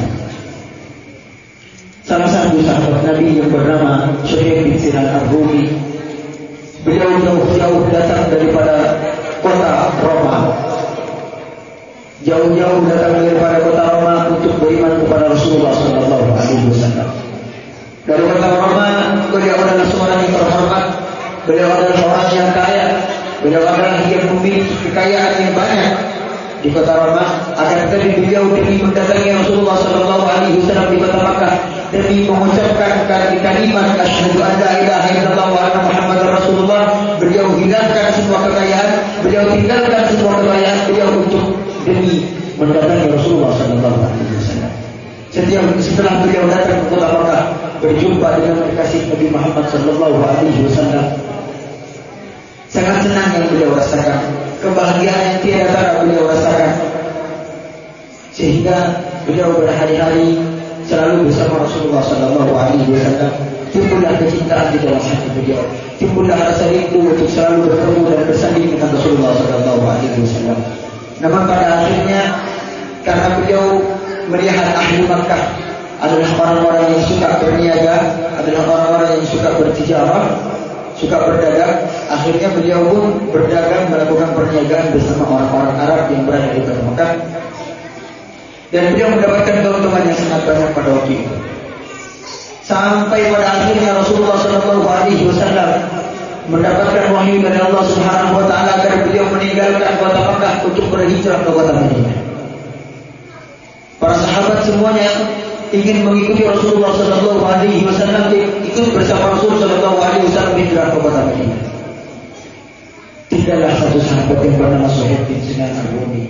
Salah satu sahabat Nabi yang bernama Suhaib bin Sinan Ar-Rumi, beliau jauh-jauh datang daripada kota Roma. Jauh-jauh datang daripada kota Roma untuk beriman kepada Rasulullah sallallahu alaihi wasallam. Dari kota Roma, beliau adalah seorang yang terhormat, beliau adalah orang yang kaya, beliau adalah yang memiliki kekayaan yang banyak di kota Roma. Akan tetapi beliau demi mendatangi Rasulullah sallallahu alaihi wasallam di kota Makkah, demi mengucapkan kalimat asyhadu an la ilaha illallah wa anna muhammadar rasulullah, beliau hilangkan semua kekayaan, beliau tinggalkan semua kekayaan beliau untuk demi mendatangi Rasulullah sallallahu alaihi wasallam. setelah beliau datang ke kota Makkah berjumpa dengan kekasih Nabi Muhammad sallallahu alaihi wasallam. Sangat senang yang beliau rasakan, kebahagiaan yang tiada tara beliau rasakan, sehingga beliau berhari-hari selalu bersama Rasulullah sallallahu alaihi wasallam. Timbullah kecintaan di dalam hati beliau, timbullah rasa rindu untuk selalu bertemu dan bersanding dengan Rasulullah sallallahu alaihi wasallam. Namun pada akhirnya karena beliau melihat ahli Makkah adalah orang-orang yang suka berniaga, adalah orang-orang yang suka bertijarah, suka berdagang, akhirnya beliau pun berdagang, melakukan perniagaan bersama orang-orang Arab yang berada di kota Makkah. Dan beliau mendapatkan keuntungan yang sangat banyak pada waktu itu. Sampai pada akhirnya Rasulullah sallallahu alaihi wasallam mendapatkan wahyu dari Allah Subhanahu wa taala agar beliau meninggalkan kota Makkah untuk berhijrah ke kota Madinah. Para sahabat semuanya ingin mengikuti Rasulullah sallallahu alaihi wasallam, ikut bersama Rasul sallallahu alaihi wasallam hijrah ke kota Madinah. Tidaklah satu sahabat yang bernama Suhaib bin Sinan Ar-Rumi.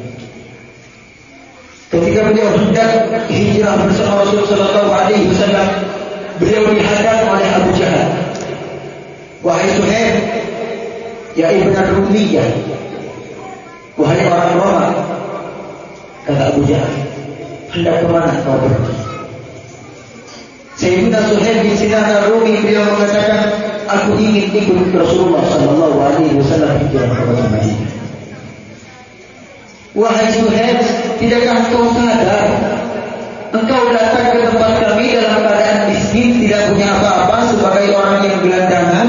Ketika beliau hendak hijrah bersama Rasul sallallahu alaihi wasallam, beliau dihadang oleh Abu Jahal. Wahai Suhaib, ya Ibn Ar-Rumiyah, wahai orang Roma, kata Abu Jahal, hendak kemana kau pergi? Sayyidina Suhaib bin Sinan Ar-Rumi beliau mengatakan, aku ingin ikut Rasulullah sallallahu alaihi wasallam hijrah ke kota Madinah. Wahai Suhaib, tidakkah engkau sadar engkau datang ke tempat kami dalam keadaan miskin, tidak punya apa-apa, sebagai orang yang gelandangan,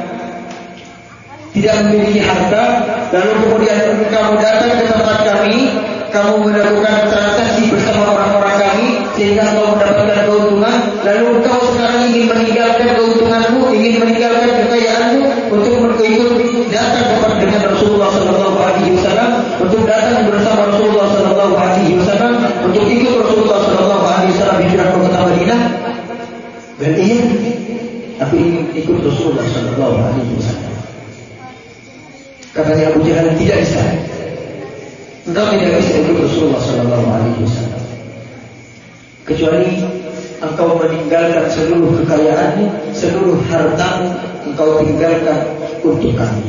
tidak memiliki harta, lalu kemudian kamu datang ke tempat kami, kamu melakukan transaksi bersama orang-orang kami sehingga engkau mendapatkan keuntungan, lalu engkau sekarang ingin meninggalkan keuntunganmu, ingin meninggalkan kekayaanmu untuk ikut datang dengan Rasulullah sallallahu alaihi wasallam, untuk datang bersama Rasulullah sallallahu alaihi wasallam, untuk ikut Rasulullah sallallahu alaihi wasallam hijrah ke kota Madinah. Dan iya, aku ingin ikut Rasulullah sallallahu alaihi wasallam. Katanya Abu Jahal, tidak bisa. Engkau tidak bisa ikut Rasulullah sallallahu alaihi wasallam kecuali engkau meninggalkan seluruh kekayaanmu, seluruh hartamu, engkau tinggalkan untuk kami.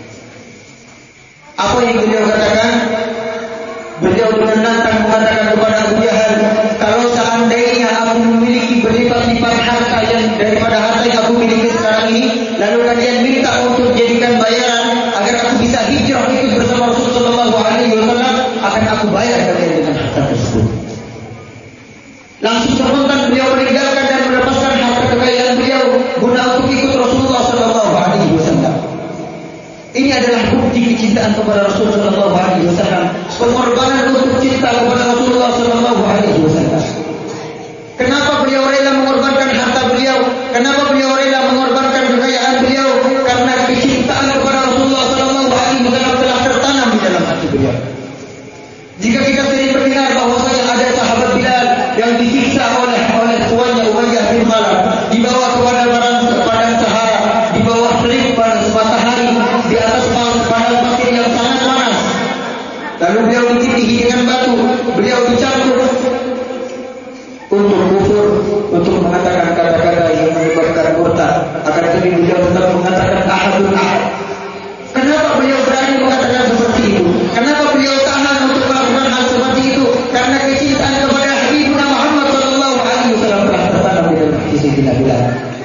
Apa yang beliau katakan? Beliau dengan lantang mengatakan kepada Abu Jahal, kalau seandainya aku memiliki berlipat-lipat harta yang daripada harta yang aku miliki sekarang ini, lalu kalian minta untuk jadikan bayaran agar aku bisa hijrah ikut bersama Rasulullah sallallahu alaihi wasallam, akan aku bayar kalian dengan harta tersebut. Langsung spontan beliau meninggalkan dan melepaskan harta kekayaan beliau guna untuk ikut Rasulullah sallallahu alaihi wasallam. Ini adalah bukti kecintaan kepada Rasul sallallahu alaihi wasallam, pengorbanan untuk cinta kepada Rasulullah sallallahu alaihi wasallam. Kenapa beliau rela mengorbankan harta beliau? Kenapa beliau rela mengorbankan kekayaan beliau? Karena kecintaan kepada Rasulullah sallallahu alaihi wasallam telah tertanam di dalam hati beliau. Jika kita sering mendengar bahwasanya ada sahabat Bilal yang disiksa oleh tuannya Umayyah bin Khalaf, dibawa kepada padang Sahara, di bawah terik panas matahari, di atas padang pasir yang sangat panas. Lalu beliau ditindih dengan batu, beliau dicambuk untuk kufur, untuk mengatakan kata-kata yang menyebabkan murtad. Akan tetapi beliau tetap mengatakan ahadun ahad. Kenapa beliau berani mengatakan seperti itu? Kenapa beliau tahan untuk melakukan hal seperti itu? Karena kecintaan kepada Habibuna Muhammad sallallahu alaihi wasallam telah tertanam di dalam hati Sayyidina Bilal.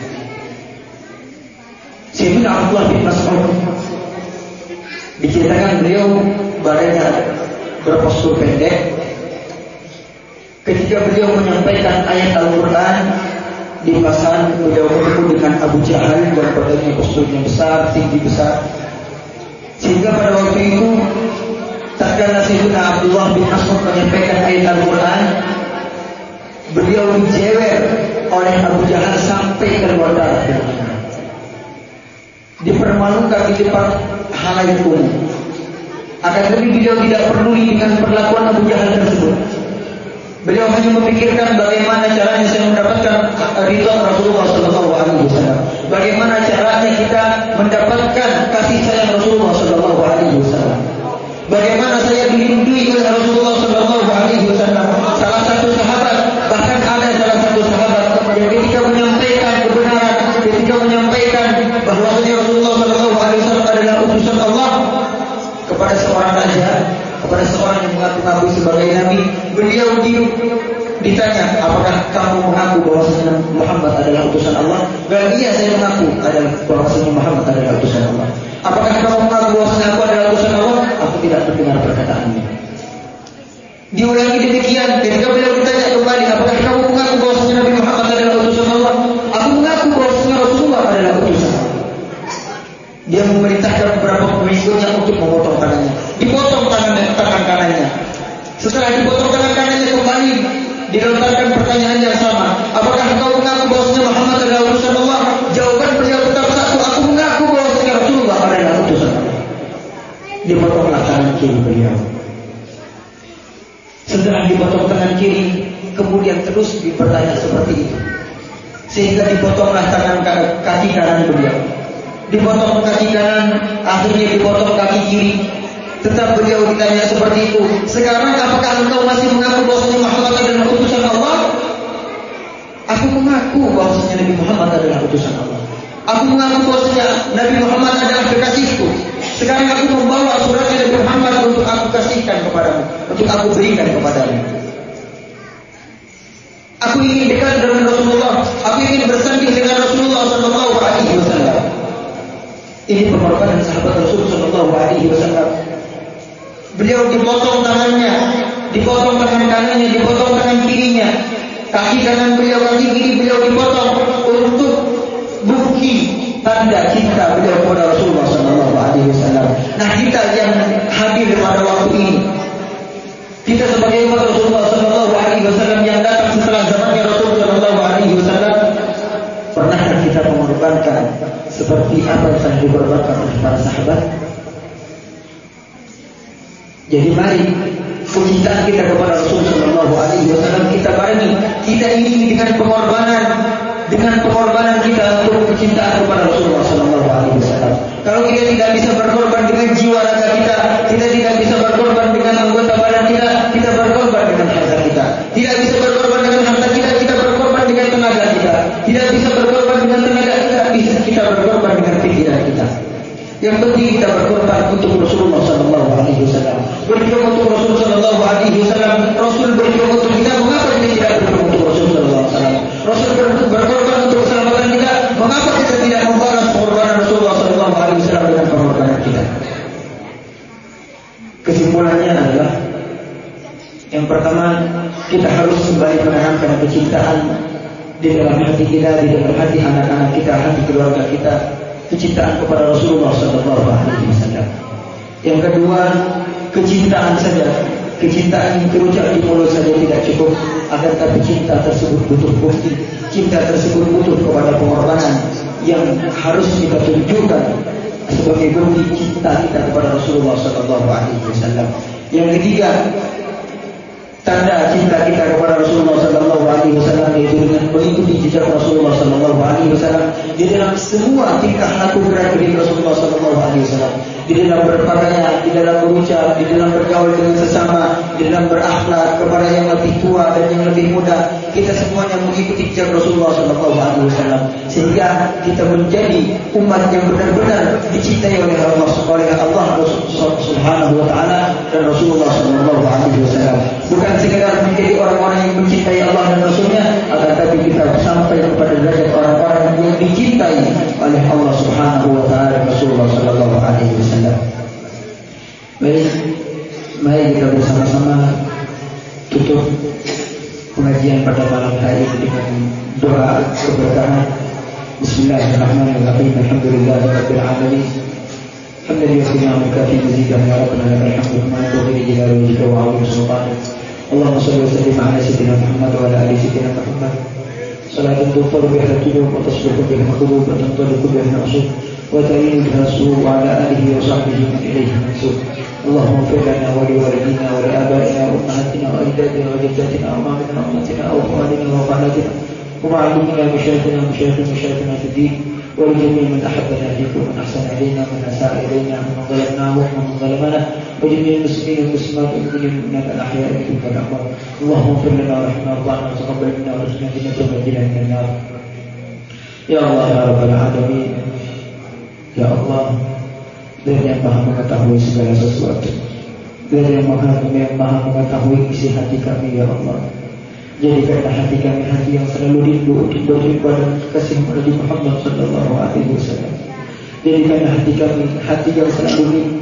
Sayyidina Abdullah bin Mas'ud diceritakan beliau badannya berpostur pendek. Ketika beliau menyampaikan ayat Al-Quran di pasar, beliau bertemu dengan Abu Jahal dan badannya posturnya besar, tinggi besar. Sehingga pada waktu itu tatkala Sayyidina Abdullah bin Mas'ud menyampaikan ayat Al-Quran, beliau dijewer oleh Abu Jahal sampai keluar darah, dipermalukan di depan halayak umum. Akan tetapi beliau tidak peduli dengan perlakuan Abu Jahal tersebut. Beliau hanya memikirkan bagaimana caranya saya mendapatkan ridha Rasulullah sallallahu alaihi wasallam. Bagaimana caranya kita mendapatkan kasih sayang Rasulullah sallallahu alaihi wasallam. Bagaimana saya dilindungi oleh Rasulullah sallallahu alaihi wasallam. Salah satu sahabat bahkan ada bahwasanya Muhammad adalah utusan Allah? Bilang, iya saya mengaku adalah bahwasanya Muhammad adalah utusan Allah. Apakah kamu mengaku bahwasanya aku adalah utusan Allah? Aku tidak mendengar perkataannya. Diulangi demikian, ketika beliau ditanya kembali, apakah kamu mengaku bahwasanya Nabi Muhammad adalah utusan Allah? Aku mengaku bahwasanya Rasulullah adalah utusan Allah. Dia memerintahkan beberapa pengikutnya untuk memotong tangannya. Dipotong tangan kanannya. Setelah dipotong tangan kanannya kembali dilontarkan pertanyaan yang sama. Apakah engkau mengaku bahwasanya Muhammad adalah utusan Allah? Jawaban beliau tetap satu. Aku mengaku bahwasanya Rasulullah adalah utusan Allah. Dipotonglah tangan kiri beliau. Setelah dipotong tangan kiri, kemudian terus bertanya seperti itu. Sehingga dipotonglah kaki kanan beliau. Dipotong kaki kanan, akhirnya dipotong kaki kiri. Tetap beliau ditanya seperti itu. Sekarang apakah engkau masih mengaku bahwasanya Muhammad adalah utusan Allah? Aku mengaku bahwasanya Nabi Muhammad adalah utusan Allah. Aku mengaku bahwasanya Nabi Muhammad adalah kekasihku. Sekarang aku membawa suratnya Nabi Muhammad untuk aku kasihkan kepadamu, untuk aku berikan kepadamu. Aku ingin dekat dengan Rasulullah. Aku ingin bersanding dengan Rasulullah sallallahu alaihi wasallam. Ini pengorbanan sahabat Rasul sallallahu alaihi wasallam. Beliau dipotong tangannya, dipotong tangan kanannya, dipotong tangan kirinya. Kaki kanan beliau, kaki kiri beliau dipotong untuk bukti tanda cinta beliau kepada Rasulullah sallallahu alaihi wasallam. Nah, kita yang hadir pada waktu ini, kita sebagai umat Rasulullah sallallahu alaihi wasallam yang datang setelah zamannya Rasulullah sallallahu alaihi wasallam, pernahkah kita mengorbankan seperti apa yang telah dikorbankan oleh para sahabat? Jadi mari kecintaan kita kepada Rasulullah sallallahu alaihi wasallam kita barengi, kita ini dengan pengorbanan kita untuk kecintaan kepada Rasulullah sallallahu alaihi wasallam. Kalau kita tidak bisa berkorban dengan jiwa raga kita tidak bisa berkorban dengan anggota badan kita berkorban dengan harta kita. Tidak bisa berkorban dengan harta kita berkorban dengan tenaga kita. Tidak bisa berkorban dengan tenaga kita berkorban dengan pikiran kita. Yang penting kita berkorban untuk Rasulullah sallallahu alaihi wasallam. Berjuang untuk Rasul sallallahu alaihi wasallam. Rasul berjuang untuk kita, mengapa kita tidak berjuang untuk Rasul sallallahu alaihi wasallam? Rasul berkorban untuk keselamatan kita, mengapa kita tidak membalas pengorbanan Rasulullah sallallahu alaihi wasallam dengan pengorbanan kita? Kesimpulannya adalah yang pertama, kita harus kembali menanamkan kecintaan di dalam hati kita, di dalam hati anak-anak kita, hati keluarga kita, kecintaan kepada Rasulullah sallallahu alaihi wasallam. Yang kedua, kecintaan saja, kecintaan yang terucap di mulut saja tidak cukup, akan tapi cinta tersebut butuh bukti, cinta tersebut butuh kepada pengorbanan yang harus kita tunjukkan sebagai bukti cinta kita kepada Rasulullah sallallahu alaihi wasallam. Yang ketiga, tanda cinta kita kepada Rasulullah sallallahu alaihi wasallam yaitu dengan mengikuti jejak Rasulullah sallallahu alaihi wasallam di dalam semua tingkah laku gerak-gerik Rasulullah sallallahu alaihi wasallam, di dalam berpakaian, di dalam berucap, di dalam bergaul dengan sesama, di dalam berakhlak kepada yang lebih tua dan yang lebih muda. Kita semuanya mengikuti jejak Rasulullah sallallahu alaihi wasallam sehingga kita menjadi umat yang benar-benar dicintai oleh Allah Subhanahu wa taala dan Rasulullah sallallahu alaihi wasallam. Bukan sekedar menjadi orang-orang yang mencintai Allah dan Rasulnya, akan tapi kita sampai kepada derajat orang-orang yang dicintai oleh Allah Subhanahu wa taala dan Rasulullah sallallahu alaihi wasallam. Baik, mari kita bersama-sama tutup pengajian pada malam hari dengan doa keberkahan. Bismillahirrahmanirrahim. Alhamdulillahirabbil alamin. Hamdan yuhsinu wa kafi mazidan ya rabbana lakal hamdu kama yanbaghi li jalali wajhika wa 'azimi sultanik. Allahumma shalli wa sallim ala sayyidina Muhammad wa ala ali sayyidina Muhammad. Salatan tughfaru biha al-dhunub wa tasbihu biha al-qulub wa tantaliqu biha al-'usub wa ta'inu biha as-su' wa ala alihi wa sahbihi man ilayhi mansub. Allahumma ighfir lana wa li walidina wa li abaina wa ummahatina wa ajdadina wa jaddatina wa amamina wa ummatina wa akhwalina wa khalatina wa ma'allimina wa masyayikhina fi din wa li jami' man ahabbana fikum wa man ahsana ilayna wa man asa'a ilayna wa man zalamnahu wa man zalamana wa jami' al-muslimin wal muslimat wal mu'minat al-ahya'i minhum wal amwat. Allahumma ighfir lana wa rahmna wa taqabbal minna wa arzuqna jannatan wa najina minan nar. Ya Allah ya rabbal alamin. Ya Allah, Dia yang maha mengetahui segala sesuatu. Dia yang maha mengetahui isi hati kami, ya Allah. Jadikanlah hati kami hati yang selalu rindu untuk berjumpa dengan kekasih Nabi Muhammad sallallahu alaihi wasallam. Jadikanlah hati kami hati yang selalu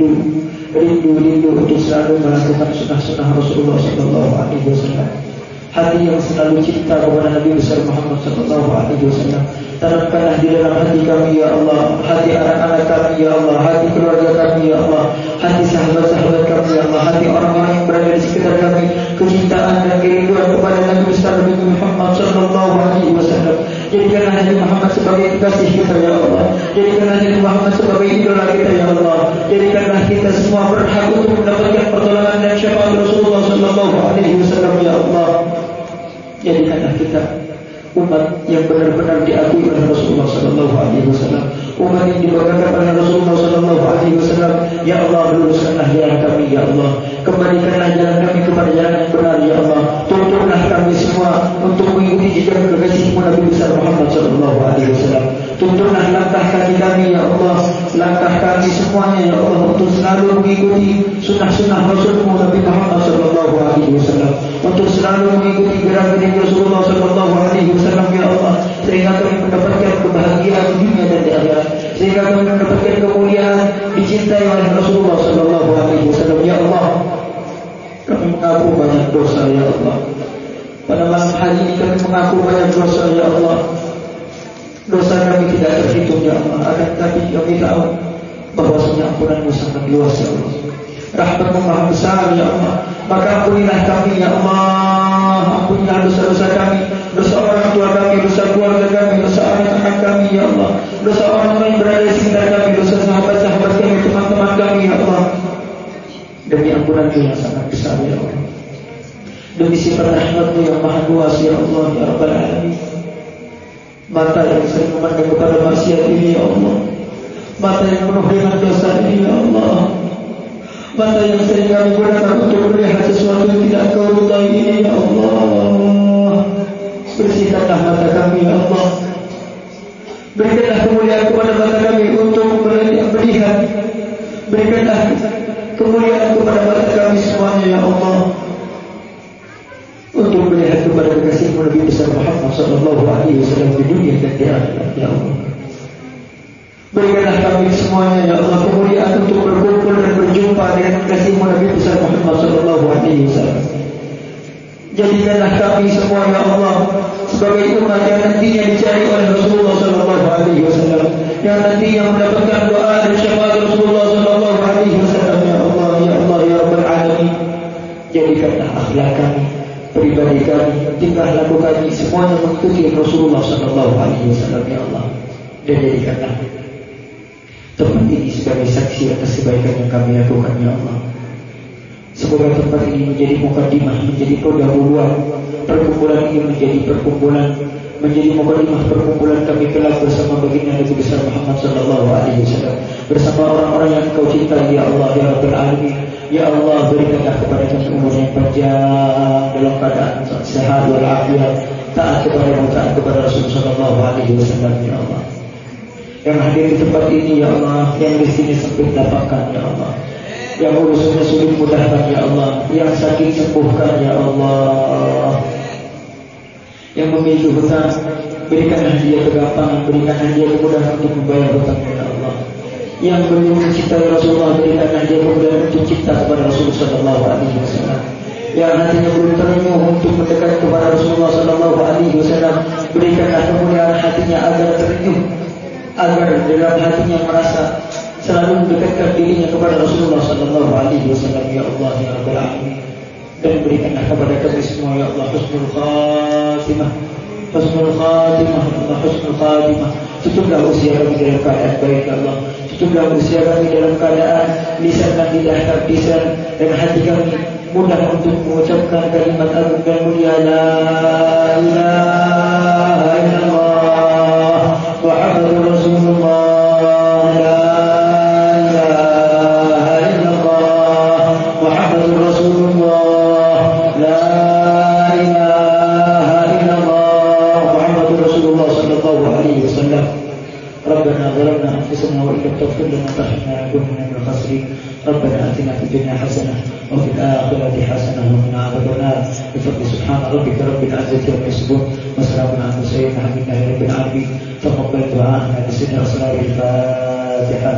rindu untuk selalu melakukan sunnah-sunnah Rasulullah sallallahu alaihi wasallam. Hati yang selalu cinta kepada Nabi besar Muhammad sallallahu alaihi wasallam. Tanamkanlah di dalam hati kami ya Allah, hati anak-anak kami ya Allah, hati keluarga kami ya Allah, hati sahabat-sahabat kami ya Allah, hati orang-orang yang berada di sekitar kami, kecintaan dan kerinduan kepada Nabi besar Nabi Muhammad sallallahu alaihi wasallam. Jadikanlah Nabi Muhammad sebagai kekasih kita ya Allah. Jadikanlah Nabi Muhammad sebagai idola kita ya Allah. Jadikanlah kita semua berhak untuk mendapatkan pertolongan dan syafaat Rasulullah sallallahu alaihi wasallam ya Allah. Jadikanlah kita umat yang benar-benar diakui oleh Rasulullah sallallahu alaihi wasallam, umat yang dibanggakan oleh Rasulullah sallallahu alaihi wasallam. Ya Allah, luruskanlah jalan kami ya Allah, kembalikanlah jalan kami kepada jalan yang benar ya Allah. Tuntunlah kami semua untuk mengikuti jejak kekasihmu Nabi besar Muhammad sallallahu alaihi wasallam. Tuntunlah langkah kaki kami ya Allah, langkah kami semuanya ya Allah, untuk selalu mengikuti sunnah-sunnah Rasulmu Nabi Muhammad sallallahu alaihi wasallam, untuk selalu mengikuti gerak-gerik Rasulullah sallallahu alaihi wasallam ya Allah, sehingga kami mendapatkan kebahagiaan di dunia dan di akhirat, sehingga kami mendapatkan kemuliaan dicintai oleh Rasulullah sallallahu alaihi wasallam ya Allah. Kami mengaku banyak dosa ya Allah. Pada malam hari ini kami mengaku banyak dosa ya Allah. Dosa kami tidak terhitung ya Allah, akan tetapi kami tahu bahwasanya ampunanmu sangat luas ya Allah, rahmatmu maha besar ya Allah. Maka ampunilah kami ya Allah, ampunilah dosa-dosa kami, dosa orang tua kami, dosa keluarga kami, dosa anak-anak kami ya Allah, dosa orang-orang yang berada di sekitar kami, dosa sahabat-sahabat kami, teman-teman kami ya Allah. Demi ampunanmu yang sangat besar ya Allah, demi sifat rahmatmu yang maha luas ya Allah ya Rabbal Alamin. Mata yang sering memandang kepada maksiat ini ya Allah, mata yang penuh dengan dosa ini ya Allah, mata yang sering kami gunakan untuk melihat sesuatu yang tidak kau ridai ini ya Allah. Bersihkanlah mata kami ya Allah, berikanlah kemuliaan kepada mata kami untuk melihat, berikanlah kemuliaan kepada mata kami semuanya ya Allah, untuk melihat kepada kekasihmu Nabi besar Muhammad sallallahu alaihi wasallam di dunia dan di akhirat ya Allah. Berikanlah kami semuanya ya Allah kemuliaan untuk berkumpul dan berjumpa dengan kekasihmu Nabi besar Muhammad sallallahu alaihi wasallam. Jadikanlah kami semua ya Allah sebagai umat yang nantinya dicari oleh Rasulullah sallallahu alaihi wasallam, yang nantinya mendapatkan doa dan syafaat Rasulullah sallallahu alaihi wasallam ya Allah ya Allah ya Rabbal Alamin. Jadikanlah akhlak kami, pribadi kami, tingkah laku kami semuanya mengikuti Rasulullah sallallahu alaihi wasallam ya Allah. Dan jadikanlah tempat ini sebagai saksi atas kebaikan yang kami lakukan ya Allah. Semoga tempat ini menjadi mukadimah, menjadi pendahuluan perkumpulan ini, menjadi mukadimah perkumpulan kami kelak bersama baginda Nabi besar Muhammad sallallahu alaihi wasallam, bersama orang-orang yang Kau cintai ya Allah ya Rabbal Alamin. Ya Allah, berikanlah kepada kami umur yang panjang dalam keadaan sehat walafiat, taat kepada Rasulullah sallallahu alaihi wasallam ya Allah. Yang hadir di tempat ini ya Allah, yang rezekinya sempit lapangkan ya Allah, yang urusannya sulit mudahkan ya Allah, yang sakit sembuhkan ya Allah, yang memiliki hutang berikanlah dia kegapangan, berikanlah dia kemudahan untuk membayar hutangnya ya Allah, yang belum mencintai Rasulullah berikanlah dia kemudahan untuk cinta kepada Rasulullah sallallahu alaihi wasallam, yang hatinya belum terenyuh untuk mendekat kepada Rasulullah sallallahu alaihi wasallam berikanlah kemuliaan hatinya agar terenyuh, agar dalam hatinya merasa selalu mendekatkan dirinya kepada Rasulullah sallallahu alaihi wasallam ya Allah ya Rabbal Alamin. Dan berikanlah kepada kami semua ya Allah husnul khatimah, husnul khatimah, Allah husnul khatimah. Tutuplah usia kami dalam keadaan baik ya Allah, tutuplah usia kami dalam keadaan lisan dan lidah terpisah, dan hati kami mudah untuk mengucapkan kalimat agung dan mulia la ilaha illallah Muhammadur Rasulullah, la ilaha illallah Muhammadur Rasulullah, la ilaha illallah Muhammadur Rasulullah sallallahu alaihi wasallam. Rabbana zalamna anfusana wa illam taghfir lana wa tarhamna lanakunanna minal khasirin. ربنا آتنا في الدنيا حسنة وفي الآخرة حسنة وقنا عذاب النار بفضل سبحان ربك رب العزة عما يصفون وسلام على المرسلين والحمد لله رب العالمين. تقبل دعاءنا بسر أسرار الفاتحة.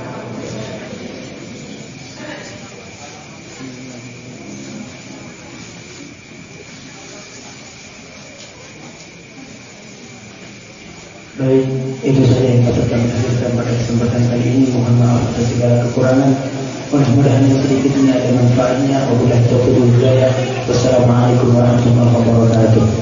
Baik, itu saja yang dapat kami hadirkan pada kesempatan kali ini. Mohon maaf atas segala kekurangan. Mudah-mudahan yang sedikit ini ada manfaatnya. Wabillahi taufiq wal hidayah. Wassalamualaikum warahmatullahi wabarakatuh.